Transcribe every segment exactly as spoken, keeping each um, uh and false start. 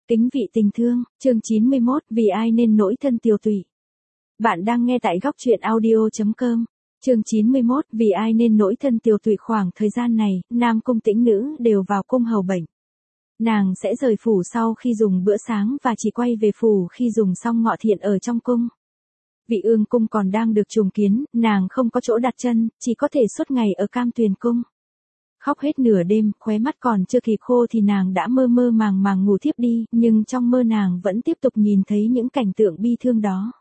Kính vị tình thương, chương chín mươi mốt, vì ai nên nỗi thân tiều tụy. Bạn đang nghe tại góc truyện audio chấm com. Chương chín mươi mốt, vì ai nên nỗi thân tiều tụy. Khoảng thời gian này, Nam Cung Tĩnh Nữ đều vào cung hầu bệnh. Nàng sẽ rời phủ sau khi dùng bữa sáng và chỉ quay về phủ khi dùng xong ngọ thiện ở trong cung. Vị Ương cung còn đang được trùng kiến, nàng không có chỗ đặt chân, chỉ có thể suốt ngày ở Cam Tuyền cung. Khóc hết nửa đêm, khóe mắt còn chưa kịp khô thì nàng đã mơ mơ màng màng ngủ thiếp đi, nhưng trong mơ nàng vẫn tiếp tục nhìn thấy những cảnh tượng bi thương đó.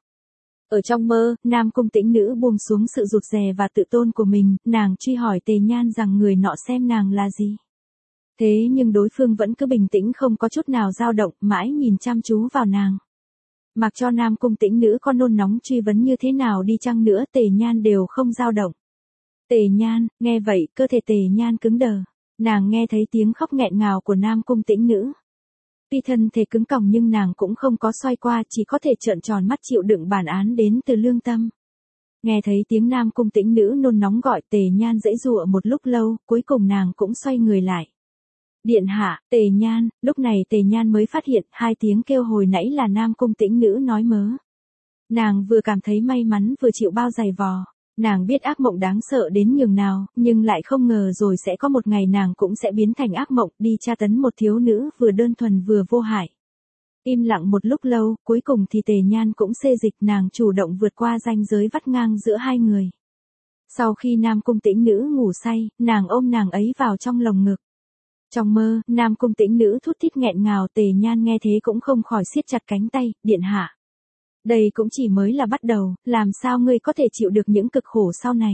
Ở trong mơ, Nam Cung Tĩnh Nữ buông xuống sự rụt rè và tự tôn của mình, nàng truy hỏi Tề Nhan rằng người nọ xem nàng là gì. Thế nhưng đối phương vẫn cứ bình tĩnh không có chút nào dao động, mãi nhìn chăm chú vào nàng. Mặc cho Nam Cung Tĩnh Nữ có nôn nóng truy vấn như thế nào đi chăng nữa, Tề Nhan đều không dao động. Tề Nhan, nghe vậy, cơ thể Tề Nhan cứng đờ. Nàng nghe thấy tiếng khóc nghẹn ngào của Nam Cung Tĩnh Nữ. Tuy thân thể cứng còng nhưng nàng cũng không có xoay qua, chỉ có thể trợn tròn mắt chịu đựng bản án đến từ lương tâm. Nghe thấy tiếng Nam Cung Tĩnh Nữ nôn nóng gọi, Tề Nhan giãy giụa một lúc lâu, cuối cùng nàng cũng xoay người lại. Điện hạ, Tề Nhan, lúc này Tề Nhan mới phát hiện hai tiếng kêu hồi nãy là Nam Cung Tĩnh Nữ nói mớ. Nàng vừa cảm thấy may mắn vừa chịu bao giày vò. Nàng biết ác mộng đáng sợ đến nhường nào, nhưng lại không ngờ rồi sẽ có một ngày nàng cũng sẽ biến thành ác mộng, đi tra tấn một thiếu nữ vừa đơn thuần vừa vô hại. Im lặng một lúc lâu, cuối cùng thì Tề Nhan cũng xê dịch, nàng chủ động vượt qua ranh giới vắt ngang giữa hai người. Sau khi Nam Cung Tĩnh Nữ ngủ say, nàng ôm nàng ấy vào trong lồng ngực. Trong mơ, Nam Cung Tĩnh Nữ thút thít nghẹn ngào, Tề Nhan nghe thế cũng không khỏi siết chặt cánh tay, điện hạ. Đây cũng chỉ mới là bắt đầu, làm sao ngươi có thể chịu được những cực khổ sau này.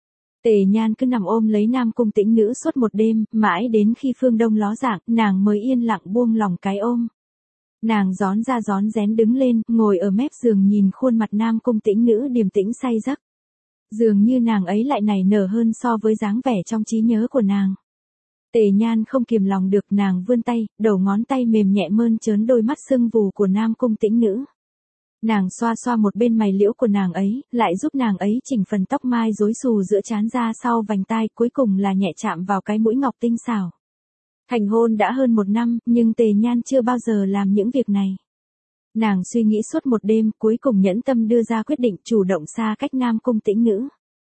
Tề Nhan cứ nằm ôm lấy Nam Cung Tĩnh Nữ suốt một đêm, mãi đến khi phương đông ló dạng, nàng mới yên lặng buông lòng cái ôm. Nàng rón ra rón rén đứng lên, ngồi ở mép giường nhìn khuôn mặt Nam Cung Tĩnh Nữ điềm tĩnh say giấc. Dường như nàng ấy lại nảy nở hơn so với dáng vẻ trong trí nhớ của nàng. Tề Nhan không kiềm lòng được, nàng vươn tay, đầu ngón tay mềm nhẹ mơn trớn đôi mắt sưng vù của Nam Cung Tĩnh Nữ. Nàng xoa xoa một bên mày liễu của nàng ấy, lại giúp nàng ấy chỉnh phần tóc mai rối xù giữa trán ra sau vành tai, cuối cùng là nhẹ chạm vào cái mũi ngọc tinh xảo. Thành hôn đã hơn một năm, nhưng Tề Nhan chưa bao giờ làm những việc này. Nàng suy nghĩ suốt một đêm, cuối cùng nhẫn tâm đưa ra quyết định chủ động xa cách Nam Cung Tĩnh Nữ.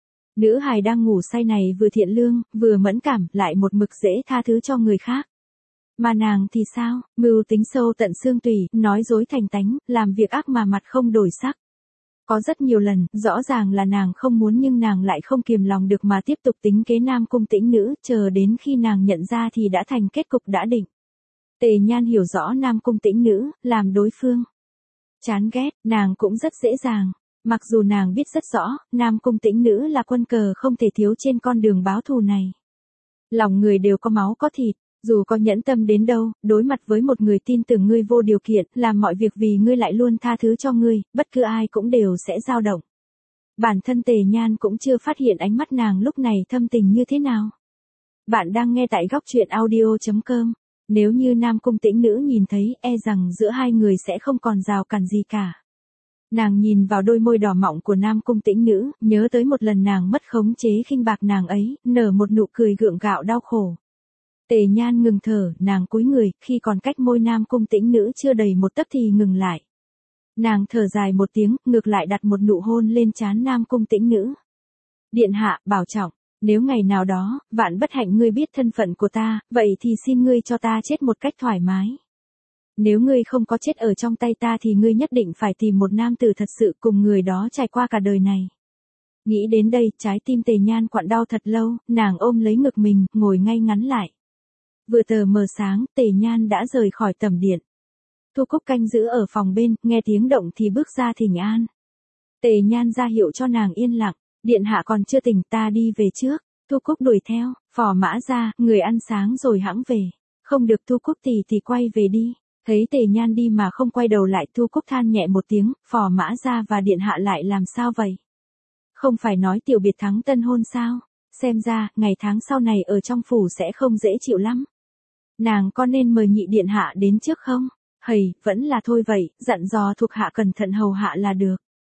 Nữ hài đang ngủ say này vừa thiện lương, vừa mẫn cảm, lại một mực dễ tha thứ cho người khác. Mà nàng thì sao, mưu tính sâu tận xương tủy, nói dối thành tánh, làm việc ác mà mặt không đổi sắc. Có rất nhiều lần, rõ ràng là nàng không muốn nhưng nàng lại không kiềm lòng được mà tiếp tục tính kế Nam Cung Tĩnh Nữ, chờ đến khi nàng nhận ra thì đã thành kết cục đã định. Tề Nhan hiểu rõ Nam Cung Tĩnh Nữ, làm đối phương chán ghét, nàng cũng rất dễ dàng. Mặc dù nàng biết rất rõ, Nam Cung Tĩnh Nữ là quân cờ không thể thiếu trên con đường báo thù này. Lòng người đều có máu có thịt. Dù có nhẫn tâm đến đâu, đối mặt với một người tin tưởng ngươi vô điều kiện, làm mọi việc vì ngươi lại luôn tha thứ cho ngươi, bất cứ ai cũng đều sẽ dao động. Bản thân Tề Nhan cũng chưa phát hiện ánh mắt nàng lúc này thâm tình như thế nào. Bạn đang nghe tại góc truyện audio chấm com. Nếu như Nam Cung Tĩnh Nữ nhìn thấy, e rằng giữa hai người sẽ không còn rào cản gì cả. Nàng nhìn vào đôi môi đỏ mọng của Nam Cung Tĩnh Nữ, nhớ tới một lần nàng mất khống chế khinh bạc nàng ấy, nở một nụ cười gượng gạo đau khổ. Tề Nhan ngừng thở, nàng cúi người, khi còn cách môi Nam Cung Tĩnh Nữ chưa đầy một tấc thì ngừng lại. Nàng thở dài một tiếng, ngược lại đặt một nụ hôn lên trán Nam Cung Tĩnh Nữ. Điện hạ, bảo trọng, nếu ngày nào đó, vạn bất hạnh ngươi biết thân phận của ta, vậy thì xin ngươi cho ta chết một cách thoải mái. Nếu ngươi không có chết ở trong tay ta thì ngươi nhất định phải tìm một nam tử thật sự cùng người đó trải qua cả đời này. Nghĩ đến đây, trái tim Tề Nhan quặn đau thật lâu, nàng ôm lấy ngực mình, ngồi ngay ngắn lại. Vừa tờ mờ sáng, Tề Nhan đã rời khỏi tẩm điện. Thu Cúc canh giữ ở phòng bên, nghe tiếng động thì bước ra thỉnh an. Tề Nhan ra hiệu cho nàng yên lặng, điện hạ còn chưa tỉnh, ta đi về trước. Thu Cúc đuổi theo, phò mã ra, người ăn sáng rồi hẵng về. Không được, Thu Cúc tỷ thì quay về đi. Thấy Tề Nhan đi mà không quay đầu lại, Thu Cúc than nhẹ một tiếng, phò mã ra và điện hạ lại làm sao vậy? Không phải nói tiểu biệt thắng tân hôn sao? Xem ra, ngày tháng sau này ở trong phủ sẽ không dễ chịu lắm. Nàng có nên mời nhị điện hạ đến trước không? Hầy, vẫn là thôi vậy, dặn dò thuộc hạ cẩn thận hầu hạ là được.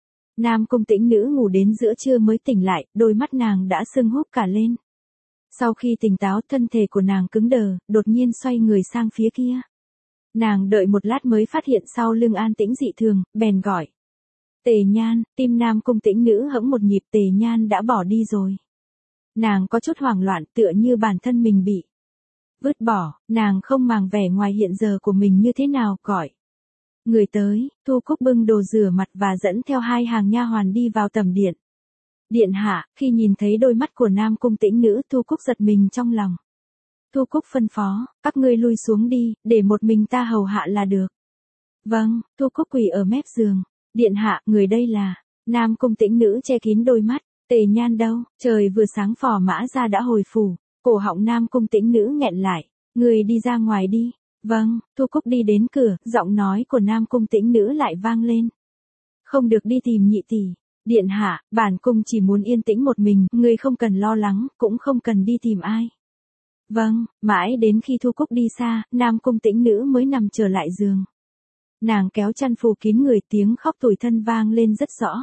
Nam Cung Tĩnh Nữ ngủ đến giữa trưa mới tỉnh lại, đôi mắt nàng đã sưng húp cả lên. Sau khi tỉnh táo, thân thể của nàng cứng đờ, đột nhiên xoay người sang phía kia. Nàng đợi một lát mới phát hiện sau lưng an tĩnh dị thường, bèn gọi. Tề Nhan, tim Nam Cung Tĩnh Nữ hững một nhịp. Tề Nhan đã bỏ đi rồi. Nàng có chút hoảng loạn, tựa như bản thân mình bị vứt bỏ, nàng không màng vẻ ngoài hiện giờ của mình như thế nào, gọi. Người tới, Thu Cúc bưng đồ rửa mặt và dẫn theo hai hàng nha hoàn đi vào tầm điện. Điện hạ, khi nhìn thấy đôi mắt của Nam Cung Tĩnh Nữ, Thu Cúc giật mình trong lòng. Thu Cúc phân phó, các ngươi lui xuống đi, để một mình ta hầu hạ là được. Vâng, Thu Cúc quỳ ở mép giường. Điện hạ, người đây là. Nam Cung Tĩnh Nữ che kín đôi mắt. Tề Nhan đâu? Trời vừa sáng phò mã ra đã hồi phủ. Cổ họng Nam Cung Tĩnh Nữ nghẹn lại. Người đi ra ngoài đi. Vâng, Thu Cúc đi đến cửa, giọng nói của Nam Cung Tĩnh Nữ lại vang lên. Không được đi tìm nhị tỷ. Điện hạ, bản cung chỉ muốn yên tĩnh một mình, người không cần lo lắng, cũng không cần đi tìm ai. Vâng, mãi đến khi Thu Cúc đi xa, Nam Cung Tĩnh Nữ mới nằm trở lại giường. Nàng kéo chăn phủ kín người, tiếng khóc tủi thân vang lên rất rõ.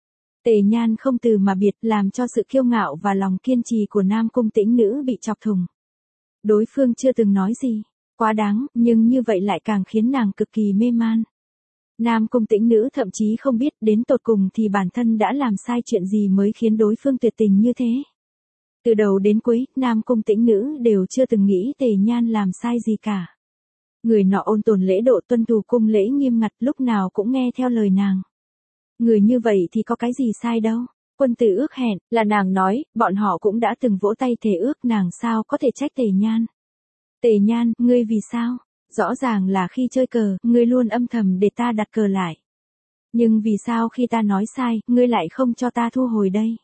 Tề Nhan không từ mà biệt, làm cho sự kiêu ngạo và lòng kiên trì của Nam Cung Tĩnh Nữ bị chọc thủng. Đối phương chưa từng nói gì, quá đáng, nhưng như vậy lại càng khiến nàng cực kỳ mê man. Nam Cung Tĩnh Nữ thậm chí không biết đến tột cùng thì bản thân đã làm sai chuyện gì mới khiến đối phương tuyệt tình như thế. Từ đầu đến cuối, Nam Cung Tĩnh Nữ đều chưa từng nghĩ Tề Nhan làm sai gì cả. Người nọ ôn tồn lễ độ, tuân thủ cung lễ nghiêm ngặt, lúc nào cũng nghe theo lời nàng. Người như vậy thì có cái gì sai đâu. Quân tử ước hẹn, là nàng nói, bọn họ cũng đã từng vỗ tay thề ước, nàng sao có thể trách Tề Nhan. Tề Nhan, ngươi vì sao? Rõ ràng là khi chơi cờ, ngươi luôn âm thầm để ta đặt cờ lại. Nhưng vì sao khi ta nói sai, ngươi lại không cho ta thu hồi đây?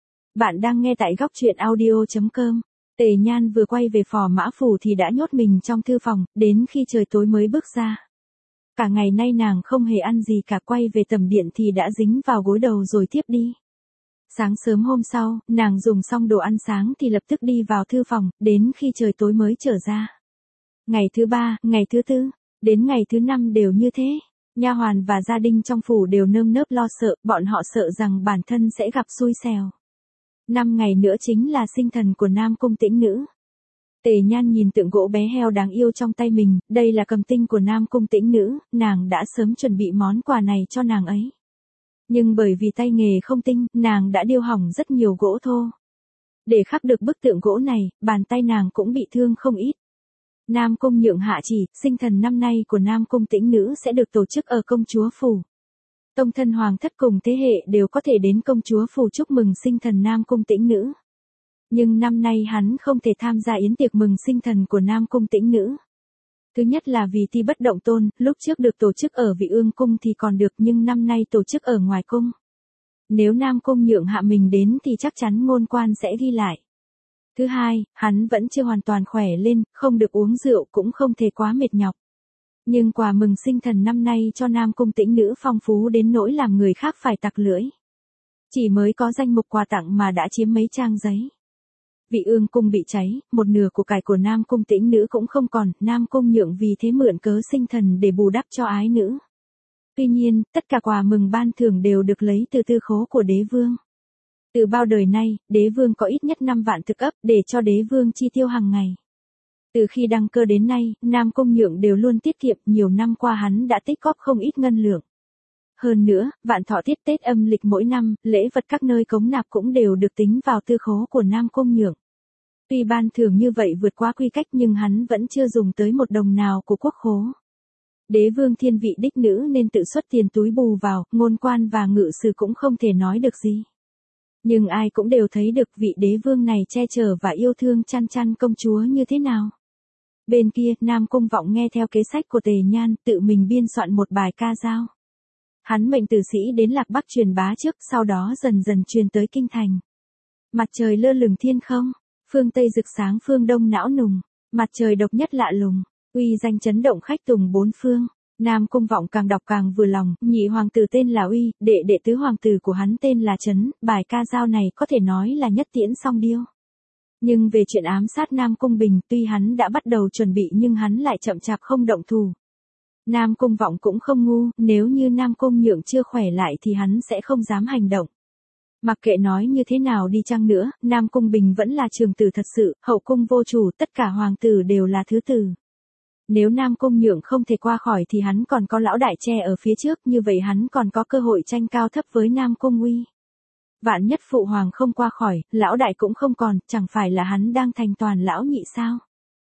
Bạn đang nghe tại góc truyện audio chấm com. Tề Nhan vừa quay về phò mã phủ thì đã nhốt mình trong thư phòng, đến khi trời tối mới bước ra. Cả ngày nay nàng không hề ăn gì cả, quay về tầm điện thì đã dính vào gối đầu rồi tiếp đi. Sáng sớm hôm sau, nàng dùng xong đồ ăn sáng thì lập tức đi vào thư phòng, đến khi trời tối mới trở ra. Ngày thứ ba, ngày thứ tư, đến ngày thứ năm đều như thế. Nha hoàn và gia đình trong phủ đều nơm nớp lo sợ, bọn họ sợ rằng bản thân sẽ gặp xui xẻo. Năm ngày nữa chính là sinh thần của Nam Cung Tĩnh Nữ. Tề Nhan nhìn tượng gỗ bé heo đáng yêu trong tay mình, đây là cầm tinh của Nam Cung Tĩnh Nữ, nàng đã sớm chuẩn bị món quà này cho nàng ấy. Nhưng bởi vì tay nghề không tinh, nàng đã điêu hỏng rất nhiều gỗ thô. Để khắc được bức tượng gỗ này, bàn tay nàng cũng bị thương không ít. Nam Cung nhượng hạ chỉ, sinh thần năm nay của Nam Cung Tĩnh Nữ sẽ được tổ chức ở công chúa phủ. Tông thân hoàng thất cùng thế hệ đều có thể đến công chúa phủ chúc mừng sinh thần Nam Cung Tĩnh Nữ. Nhưng năm nay hắn không thể tham gia yến tiệc mừng sinh thần của Nam Cung Tĩnh Nữ. Thứ nhất là vì Ti Bất Động Tôn, lúc trước được tổ chức ở Vị Ương Cung thì còn được, nhưng năm nay tổ chức ở ngoài cung. Nếu Nam Cung nhượng hạ mình đến thì chắc chắn ngôn quan sẽ ghi lại. Thứ hai, hắn vẫn chưa hoàn toàn khỏe lên, không được uống rượu cũng không thể quá mệt nhọc. Nhưng quà mừng sinh thần năm nay cho Nam Cung Tĩnh Nữ phong phú đến nỗi làm người khác phải tặc lưỡi. Chỉ mới có danh mục quà tặng mà đã chiếm mấy trang giấy. Vị Ương Cung bị cháy, một nửa của cải của Nam Cung Tĩnh Nữ cũng không còn, Nam Cung nhượng vì thế mượn cớ sinh thần để bù đắp cho ái nữ. Tuy nhiên, tất cả quà mừng ban thưởng đều được lấy từ tư khố của đế vương. Từ bao đời nay, đế vương có ít nhất năm vạn thực ấp để cho đế vương chi tiêu hàng ngày. Từ khi đăng cơ đến nay, Nam Cung nhượng đều luôn tiết kiệm, nhiều năm qua hắn đã tích góp không ít ngân lượng. Hơn nữa, vạn thọ tiết Tết âm lịch mỗi năm, lễ vật các nơi cống nạp cũng đều được tính vào tư khố của Nam Cung nhượng. Tuy ban thưởng như vậy vượt quá quy cách nhưng hắn vẫn chưa dùng tới một đồng nào của quốc khố. Đế vương thiên vị đích nữ nên tự xuất tiền túi bù vào, ngôn quan và ngự sử cũng không thể nói được gì. Nhưng ai cũng đều thấy được vị đế vương này che chở và yêu thương chăn chăn công chúa như thế nào. Bên kia, Nam Cung Vọng nghe theo kế sách của Tề Nhan, tự mình biên soạn một bài ca dao. Hắn mệnh tử sĩ đến Lạc Bắc truyền bá trước, sau đó dần dần truyền tới kinh thành. Mặt trời lơ lửng thiên không, phương Tây rực sáng phương Đông não nùng, mặt trời độc nhất lạ lùng, uy danh chấn động khách tùng bốn phương. Nam Cung Vọng càng đọc càng vừa lòng, nhị hoàng tử tên là Uy, đệ đệ tứ hoàng tử của hắn tên là Trấn, bài ca dao này có thể nói là nhất tiễn song điêu. Nhưng về chuyện ám sát Nam Cung Bình, tuy hắn đã bắt đầu chuẩn bị nhưng hắn lại chậm chạp không động thủ. Nam Cung Vọng cũng không ngu, nếu như Nam Cung nhượng chưa khỏe lại thì hắn sẽ không dám hành động. Mặc kệ nói như thế nào đi chăng nữa, Nam Cung Bình vẫn là trường tử thật sự, hậu cung vô chủ, tất cả hoàng tử đều là thứ tử. Nếu Nam Cung Nhượng không thể qua khỏi thì hắn còn có lão đại che ở phía trước, như vậy hắn còn có cơ hội tranh cao thấp với Nam Cung Uy. Vạn nhất phụ hoàng không qua khỏi, lão đại cũng không còn, chẳng phải là hắn đang thành toàn lão nhị sao?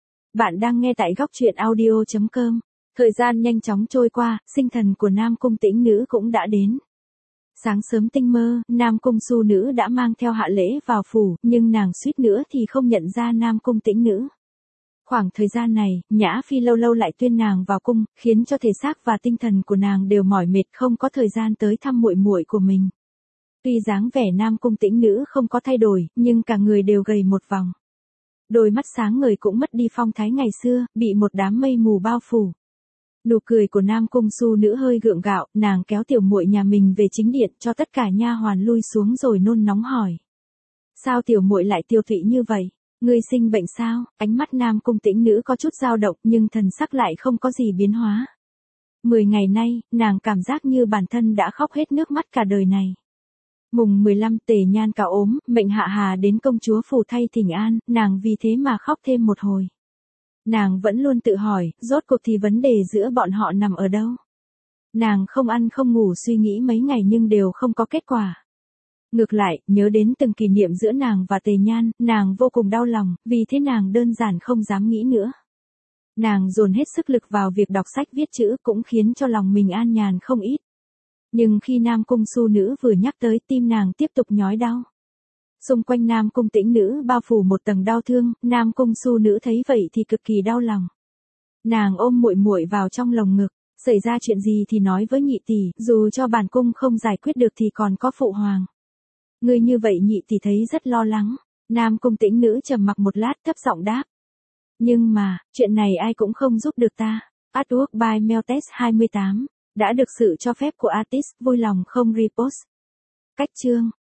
Bạn đang nghe tại góc truyện audio chấm com. Thời gian nhanh chóng trôi qua, sinh thần của Nam Cung Tĩnh Nữ cũng đã đến. Sáng sớm tinh mơ, Nam Cung Su Nữ đã mang theo hạ lễ vào phủ, nhưng nàng suýt nữa thì không nhận ra Nam Cung Tĩnh Nữ. Khoảng thời gian này, Nhã Phi lâu lâu lại tuyên nàng vào cung, khiến cho thể xác và tinh thần của nàng đều mỏi mệt, không có thời gian tới thăm muội muội của mình. Tuy dáng vẻ Nam Cung Tĩnh Nữ không có thay đổi, nhưng cả người đều gầy một vòng. Đôi mắt sáng ngời cũng mất đi phong thái ngày xưa, bị một đám mây mù bao phủ. Nụ cười của Nam Cung Su Nữ hơi gượng gạo, nàng kéo tiểu muội nhà mình về chính điện, cho tất cả nha hoàn lui xuống rồi nôn nóng hỏi: "Sao tiểu muội lại tiêu tụy như vậy? Ngươi sinh bệnh sao?" Ánh mắt Nam Cung Tĩnh Nữ có chút dao động, nhưng thần sắc lại không có gì biến hóa. Mười ngày nay, nàng cảm giác như bản thân đã khóc hết nước mắt cả đời này. Mùng mười lăm Tề Nhan cả ốm, mệnh Hạ Hà đến công chúa phủ thay thỉnh an, nàng vì thế mà khóc thêm một hồi. Nàng vẫn luôn tự hỏi, rốt cuộc thì vấn đề giữa bọn họ nằm ở đâu. Nàng không ăn không ngủ suy nghĩ mấy ngày nhưng đều không có kết quả. Ngược lại, nhớ đến từng kỷ niệm giữa nàng và Tề Nhan, nàng vô cùng đau lòng, vì thế nàng đơn giản không dám nghĩ nữa. Nàng dồn hết sức lực vào việc đọc sách viết chữ cũng khiến cho lòng mình an nhàn không ít. Nhưng khi Nam Cung Su Nữ vừa nhắc tới, tim nàng tiếp tục nhói đau. Xung quanh Nam Cung Tĩnh Nữ bao phủ một tầng đau thương, Nam Cung Su Nữ thấy vậy thì cực kỳ đau lòng. Nàng ôm muội muội vào trong lồng ngực, xảy ra chuyện gì thì nói với nhị tỷ, dù cho bản cung không giải quyết được thì còn có phụ hoàng. Ngươi như vậy nhị tỷ thấy rất lo lắng. Nam Cung Tĩnh Nữ trầm mặc một lát thấp giọng đáp: "Nhưng mà, chuyện này ai cũng không giúp được ta." Artwork by Meltes hai mươi tám. Đã được sự cho phép của artist, vui lòng không repost. Cách chương